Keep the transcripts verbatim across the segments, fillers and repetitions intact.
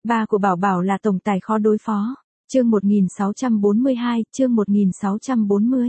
Ba của Bảo Bảo là tổng tài khó đối phó. Chương một nghìn sáu trăm bốn mươi hai, chương một nghìn sáu trăm bốn mươi.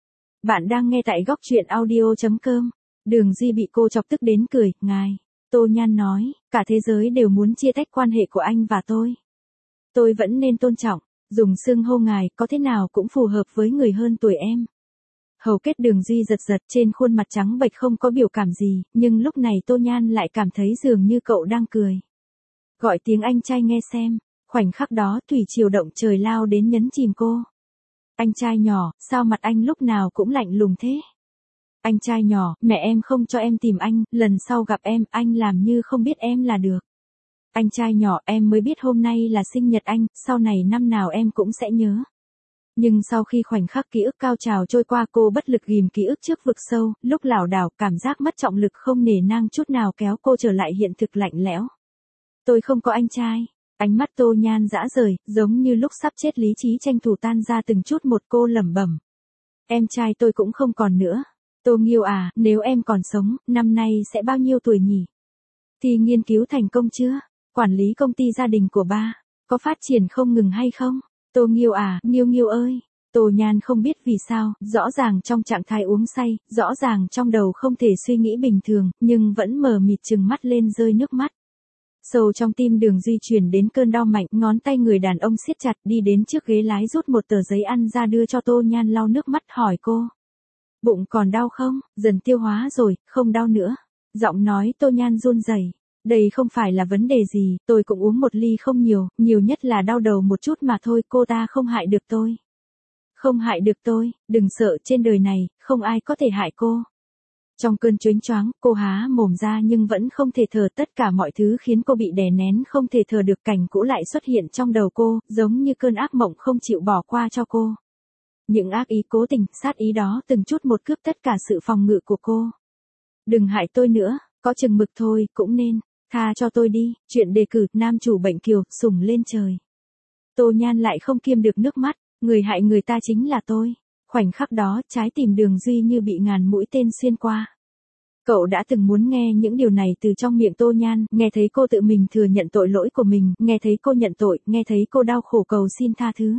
Bạn đang nghe tại góc truyện audio chấm com. Đường Duy bị cô chọc tức đến cười, ngài. Tô Nhan nói, cả thế giới đều muốn chia tách quan hệ của anh và tôi. Tôi vẫn nên tôn trọng, dùng xưng hô ngài có thế nào cũng phù hợp với người hơn tuổi em. Hầu kết Đường Duy giật giật, trên khuôn mặt trắng bệch không có biểu cảm gì, nhưng lúc này Tô Nhan lại cảm thấy dường như cậu đang cười. Gọi tiếng anh trai nghe xem. Khoảnh khắc đó thủy triều động trời lao đến nhấn chìm cô. Anh trai nhỏ, sao mặt anh lúc nào cũng lạnh lùng thế? Anh trai nhỏ, mẹ em không cho em tìm anh, lần sau gặp em, anh làm như không biết em là được. Anh trai nhỏ, em mới biết hôm nay là sinh nhật anh, sau này năm nào em cũng sẽ nhớ. Nhưng sau khi khoảnh khắc ký ức cao trào trôi qua, cô bất lực ghim ký ức trước vực sâu, lúc lảo đảo, cảm giác mất trọng lực không nề nang chút nào kéo cô trở lại hiện thực lạnh lẽo. Tôi không có anh trai. Ánh mắt Tô Nhan dã rời, giống như lúc sắp chết lý trí tranh thủ tan ra từng chút một, cô lẩm bẩm. Em trai tôi cũng không còn nữa. Tô Nghiêu à, nếu em còn sống, năm nay sẽ bao nhiêu tuổi nhỉ? Thì nghiên cứu thành công chưa? Quản lý công ty gia đình của ba, có phát triển không ngừng hay không? Tô Nghiêu à, Nghiêu Nghiêu ơi. Tô Nhan không biết vì sao, rõ ràng trong trạng thái uống say, rõ ràng trong đầu không thể suy nghĩ bình thường, nhưng vẫn mờ mịt trừng mắt lên rơi nước mắt. Sâu trong tim Đường Duy truyền đến cơn đau mạnh, ngón tay người đàn ông siết chặt, đi đến trước ghế lái rút một tờ giấy ăn ra đưa cho Tô Nhan lau nước mắt, hỏi cô. Bụng còn đau không? Dần tiêu hóa rồi, không đau nữa. Giọng nói Tô Nhan run rẩy. Đây không phải là vấn đề gì, tôi cũng uống một ly không nhiều, nhiều nhất là đau đầu một chút mà thôi, cô ta không hại được tôi. Không hại được tôi, đừng sợ, trên đời này, không ai có thể hại cô. Trong cơn chónh choáng, cô há mồm ra nhưng vẫn không thể thở, tất cả mọi thứ khiến cô bị đè nén không thể thở được, cảnh cũ lại xuất hiện trong đầu cô, giống như cơn ác mộng không chịu bỏ qua cho cô. Những ác ý cố tình, sát ý đó từng chút một cướp tất cả sự phòng ngự của cô. Đừng hại tôi nữa, có chừng mực thôi, cũng nên, tha cho tôi đi, chuyện đề cử, nam chủ bệnh kiều, sủng lên trời. Tô Nhan lại không kiềm được nước mắt, người hại người ta chính là tôi. Khoảnh khắc đó, trái tim Đường Duy như bị ngàn mũi tên xuyên qua. Cậu đã từng muốn nghe những điều này từ trong miệng Tô Nhan, nghe thấy cô tự mình thừa nhận tội lỗi của mình, nghe thấy cô nhận tội, nghe thấy cô đau khổ cầu xin tha thứ.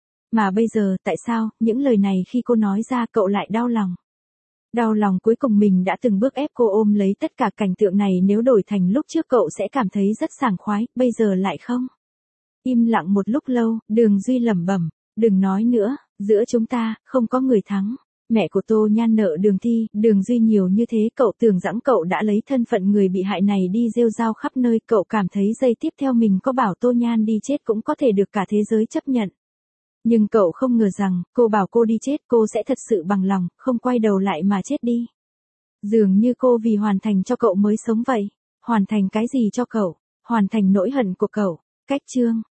Mà bây giờ, tại sao, những lời này khi cô nói ra cậu lại đau lòng? Đau lòng cuối cùng mình đã từng bước ép cô ôm lấy tất cả, cảnh tượng này nếu đổi thành lúc trước cậu sẽ cảm thấy rất sảng khoái, bây giờ lại không. Im lặng một lúc lâu, Đường Duy lẩm bẩm, đừng nói nữa, giữa chúng ta, không có người thắng. Mẹ của Tô Nhan nợ Đường Thi, Đường Duy nhiều như thế, cậu tưởng rằng cậu đã lấy thân phận người bị hại này đi rêu rao khắp nơi, cậu cảm thấy giây tiếp theo mình có bảo Tô Nhan đi chết cũng có thể được cả thế giới chấp nhận. Nhưng cậu không ngờ rằng, cô bảo cô đi chết, cô sẽ thật sự bằng lòng, không quay đầu lại mà chết đi. Dường như cô vì hoàn thành cho cậu mới sống vậy. Hoàn thành cái gì cho cậu? Hoàn thành nỗi hận của cậu. Cách chương.